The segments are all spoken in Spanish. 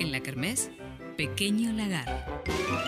En la kermés, Pequeño Lagar.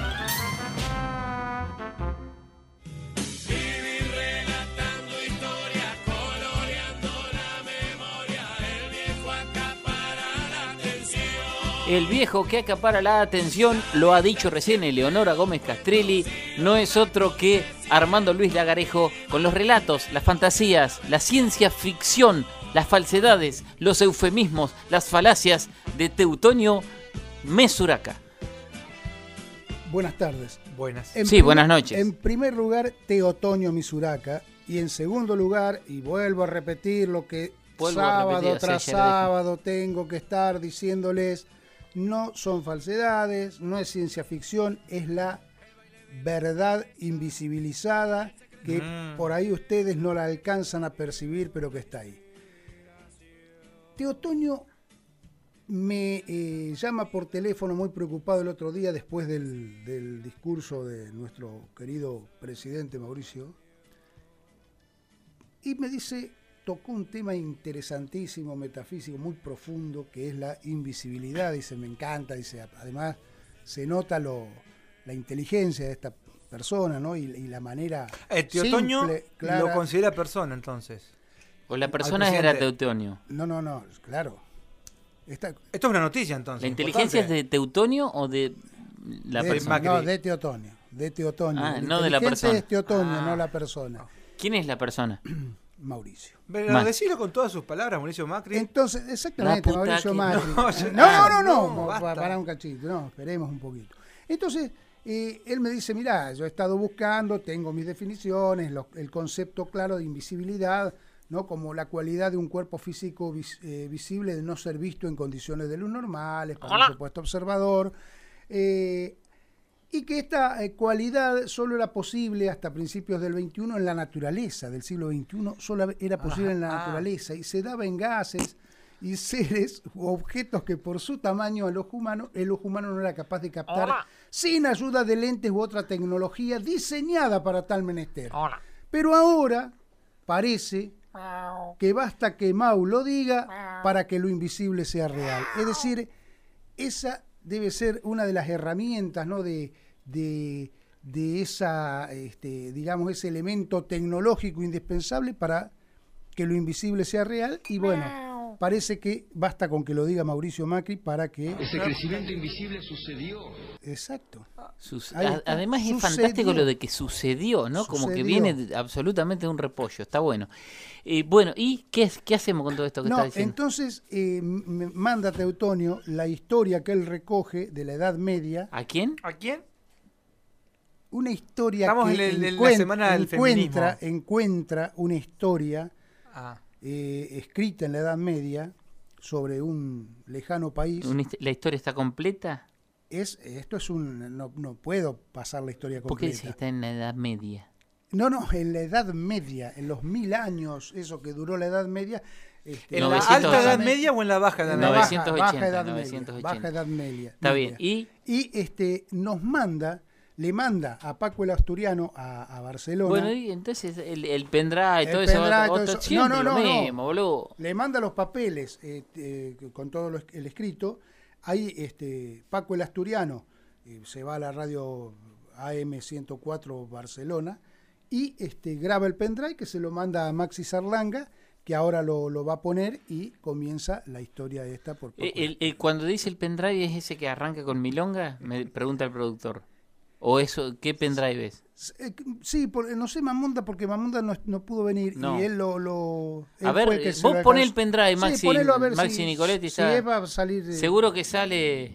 El viejo que acapara la atención, lo ha dicho recién Eleonora Gómez Castrelli, no es otro que Armando Luis Lagarejo, con los relatos, las fantasías, la ciencia ficción, las falsedades, los eufemismos, las falacias de Teutonio Mesuraca. Buenas tardes. Buenas. Buenas noches. En primer lugar, Teutonio Mesuraca, y en segundo lugar, y vuelvo a repetir lo que sábado tras sábado tengo que estar diciéndoles, no son falsedades, no es ciencia ficción, es la verdad invisibilizada que por ahí ustedes no la alcanzan a percibir, pero que está ahí. Teutonio me llama por teléfono muy preocupado el otro día después del discurso de nuestro querido presidente Mauricio y me dice, tocó un tema interesantísimo, metafísico, muy profundo, que es la invisibilidad. Dice, me encanta, dice, además se nota la inteligencia de esta persona, ¿no? Y la manera Teutonio simple, clara. lo considera persona, entonces. ¿O la persona era Teutonio? No, claro. Esto es una noticia, entonces. ¿La inteligencia es de Teutonio o de la persona? No, de Teutonio. No de la persona. Es Teutonio, no la persona. ¿Quién es la persona? Mauricio. Pero decilo con todas sus palabras, Mauricio Macri. Entonces, exactamente, Mauricio Macri. No, para un cachito, no, esperemos un poquito. Entonces, él me dice, mirá, yo he estado buscando, tengo mis definiciones, el concepto claro de invisibilidad, ¿no? Como la cualidad de un cuerpo físico visible de no ser visto en condiciones de luz normales, para un supuesto observador, y que esta cualidad solo era posible hasta principios del XXI en la naturaleza, del siglo XXI, solo era posible en la naturaleza, y se daba en gases y seres u objetos que por su tamaño el ojo humano no era capaz de captar sin ayuda de lentes u otra tecnología diseñada para tal menester. Pero ahora parece que basta que Mau lo diga para que lo invisible sea real. Es decir, esa debe ser una de las herramientas, ¿no? de esa, digamos, ese elemento tecnológico indispensable para que lo invisible sea real. Y bueno, parece que basta con que lo diga Mauricio Macri para que... Ese crecimiento invisible sucedió. Exacto. Además es fantástico lo de que sucedió, ¿no? Como que viene absolutamente de un repollo, está bueno. Bueno, ¿y qué hacemos con todo esto que está diciendo? Entonces me manda Teutonio la historia que él recoge de la Edad Media. ¿A quién? Una historia Estamos que en la semana del feminismo. Encuentra una historia escrita en la Edad Media sobre un lejano país. ¿La historia está completa? Esto es no puedo pasar la historia completa. ¿Por qué dice que está en la Edad Media? No, en la Edad Media, en los 1000 años, eso que duró la Edad Media. ¿En la alta Edad Media o en la baja Edad Media? 980. Baja Edad Media. Está bien. ¿Y? Le manda a Paco el Asturiano a Barcelona. Bueno, y entonces el pendrive y todo eso. No, boludo. Le manda los papeles con todo el escrito. Ahí Paco el Asturiano se va a la radio AM 104 Barcelona y graba el pendrive que se lo manda a Maxi Sarlanga, que ahora lo va a poner y comienza la historia esta. Cuando dice el pendrive, ¿es ese que arranca con milonga? Me pregunta el productor. ¿O eso qué pendrive es? Sí, no sé Mamonda, porque Mamonda no pudo venir y él a ver, vos poné el pendrive, Maxi, sí, ponelo a ver Maxi Nicoletti si está... va a salir seguro que sale...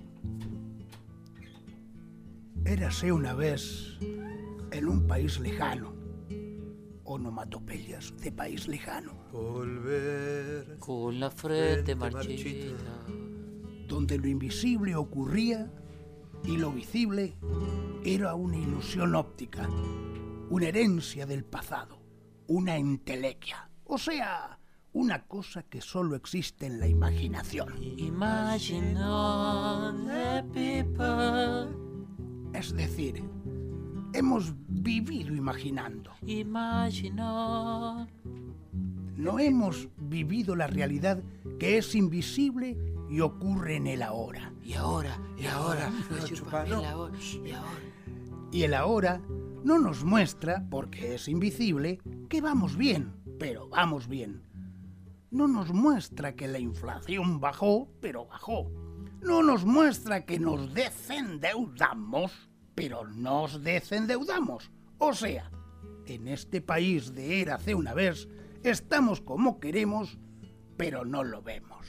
Érase una vez en un país lejano, onomatopeyas de país lejano. Volver con la frente marchita, donde lo invisible ocurría y lo visible era una ilusión óptica, una herencia del pasado, una entelequia, o sea, una cosa que solo existe en la imaginación. Imagine all the people. Es decir, hemos vivido imaginando. Imagine all. No hemos vivido la realidad que es invisible y ocurre en el ahora. Y ahora. el ahora. Y el ahora no nos muestra, porque es invisible, que vamos bien, pero vamos bien. No nos muestra que la inflación bajó, pero bajó. No nos muestra que nos desendeudamos, pero nos desendeudamos. O sea, en este país de érase una vez, estamos como queremos, pero no lo vemos.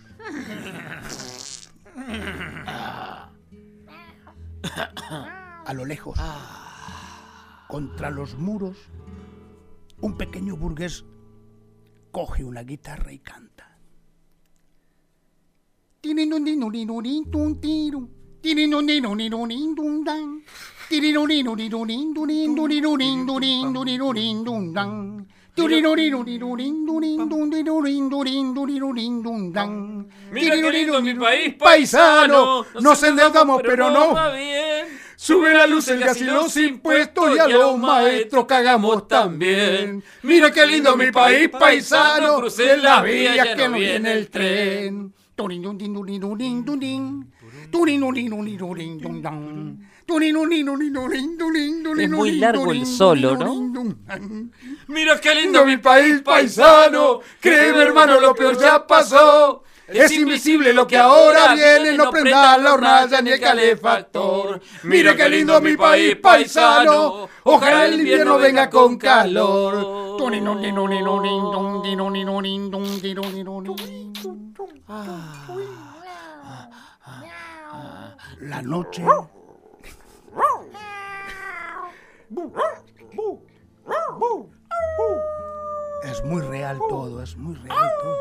A lo lejos, contra los muros, un pequeño burgués coge una guitarra y canta. Mira qué lindo mi país, paisano. Nos endeudamos, pero no. va bien. Sube la luz, el gas y los impuestos y a los maestros cagamos también. Mira qué lindo mi país, paisano. Crucé las vías que no viene el tren. Es muy largo el solo, ¿no? Mira qué lindo mi país, paisano. Créeme, hermano, lo peor ya pasó. Es invisible lo que ahora viene, no prenda la hornalla ni el calefactor. Mira qué lindo mi país, paisano. Ojalá el invierno venga con calor. La noche. Es muy real todo, es muy real todo.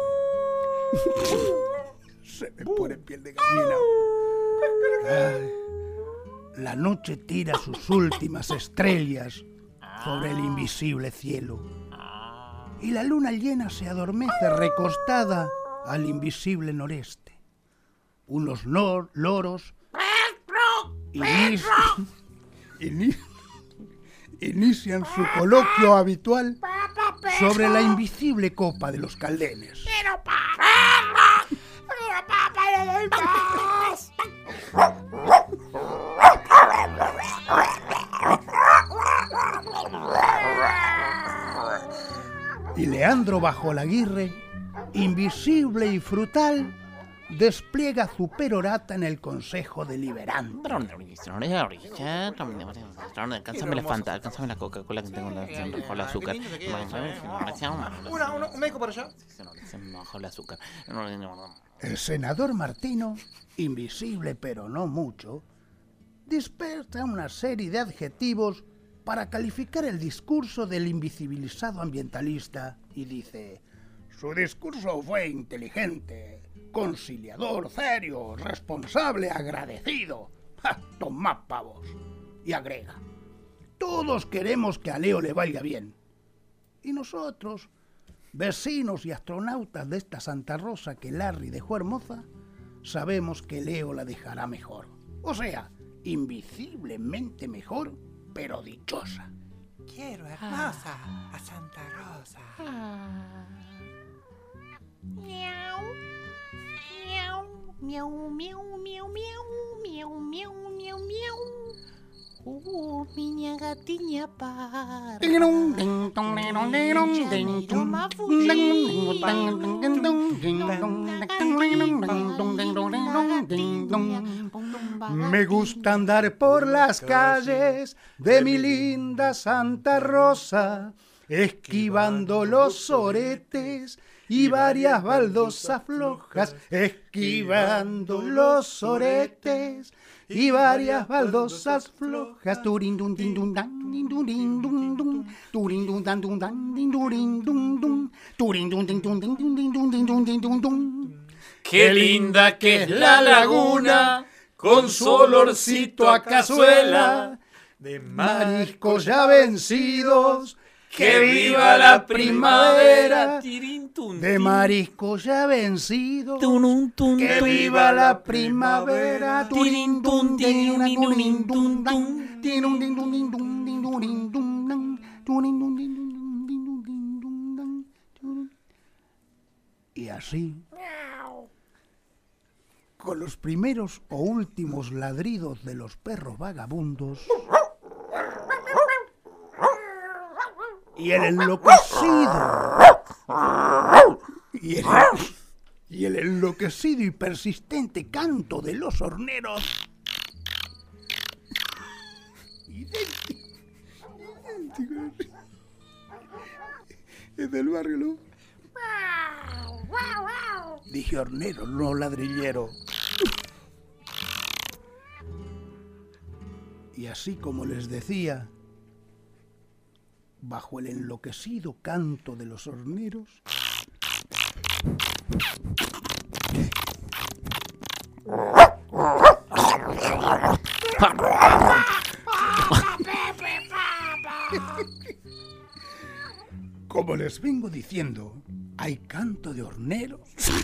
Se me pone piel de gallina. Ay, la noche tira sus últimas estrellas sobre el invisible cielo. Y la luna llena se adormece recostada al invisible noreste. Unos loros inician su coloquio habitual sobre la invisible copa de los caldenes. Y Leandro bajo la Aguirre, invisible y frutal, despliega su perorata en el Consejo Deliberante. Alcánzame la Fanta, alcánzame la Coca-Cola que tengo bajo el azúcar. Un médico para allá. Bajo el azúcar. El senador Martino, invisible pero no mucho, dispersa una serie de adjetivos para calificar el discurso del invisibilizado ambientalista y dice: su discurso fue inteligente, conciliador, serio, responsable, agradecido. ¡Ja! Tomá pavos. Y agrega: todos queremos que a Leo le vaya bien. Y nosotros, vecinos y astronautas de esta Santa Rosa que Larry dejó hermosa, sabemos que Leo la dejará mejor. O sea, invisiblemente mejor, pero dichosa. Quiero, hermosa, a Santa Rosa. Miau. Miau. Miau, miau, miau, miau, miau, miau, miau, miau. Minha gatinha para. Me gusta andar por las calles de mi linda Santa Rosa, esquivando los soretes y varias baldosas flojas, esquivando los soretes y varias baldosas flojas. Turindun din dun dan din dun din dun dun. Turindun dan dun dan din dun dun dun. Turindun din dun din dun din dun din dun din dun dun. Qué linda que es la laguna, con su olorcito a cazuela, de mariscos ya vencidos. ¡Que viva la primavera! De mariscos ya vencidos. ¡Que viva la primavera! Y así, con los primeros o últimos ladridos de los perros vagabundos y el enloquecido y el enloquecido y persistente canto de los horneros, idéntico, es del barrio, ¿no? Dije hornero, no ladrillero. Y así como les decía, bajo el enloquecido canto de los horneros, como les vengo diciendo, hay canto de horneros.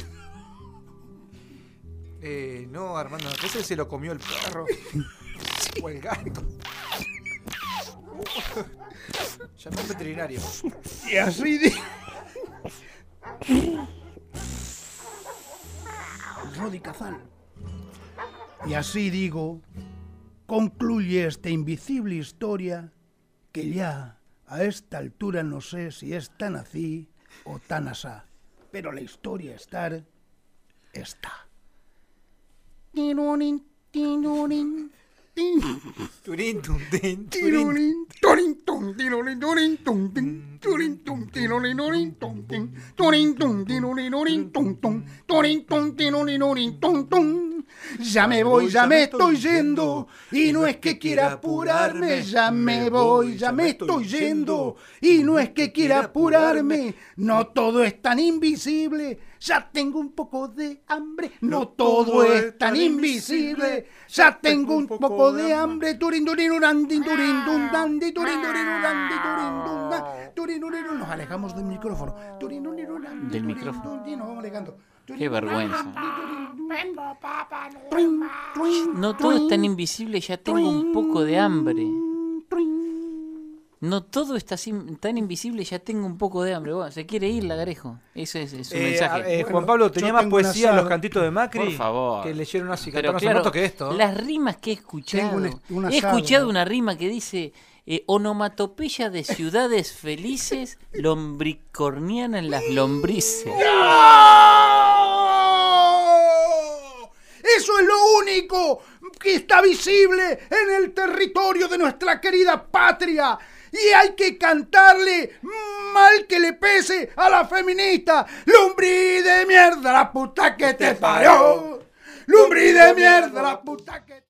No, Armando, ese se lo comió el perro. O el gato. Llamó al veterinario. Y así Rodi Cazal. Y así digo, concluye esta invisible historia que ya a esta altura no sé si es tan así o tan asá, pero la historia está. Turín, tum, tin, turín. Ya me voy, ya me estoy yendo, y no es que quiera apurarme, ya me voy, ya me estoy yendo, y no es que quiera apurarme, no todo es tan invisible, ya tengo un poco de hambre, no todo es tan invisible, ya tengo un poco de hambre, nos alejamos del micrófono, Del micrófono. nos vamos alejando. Qué vergüenza. No todo es tan invisible, ya tengo un poco de hambre. No todo está tan invisible, ya tengo un poco de hambre. Bueno, se quiere ir, Lagarejo. Ese es su mensaje. Juan Pablo, tenía más poesía en los cantitos de Macri. Por favor. Que leyeron así, Pero cantaron claro, más que esto. las rimas que he escuchado. un He asado, escuchado ¿no? una rima que dice onomatopeya de ciudades felices, lombricorniana en las lombrices. Eso es lo único que está visible en el territorio de nuestra querida patria. Y hay que cantarle, mal que le pese a la feminista. Lumbrí de mierda, la puta que te parió. Lumbrí de mierda, la puta que...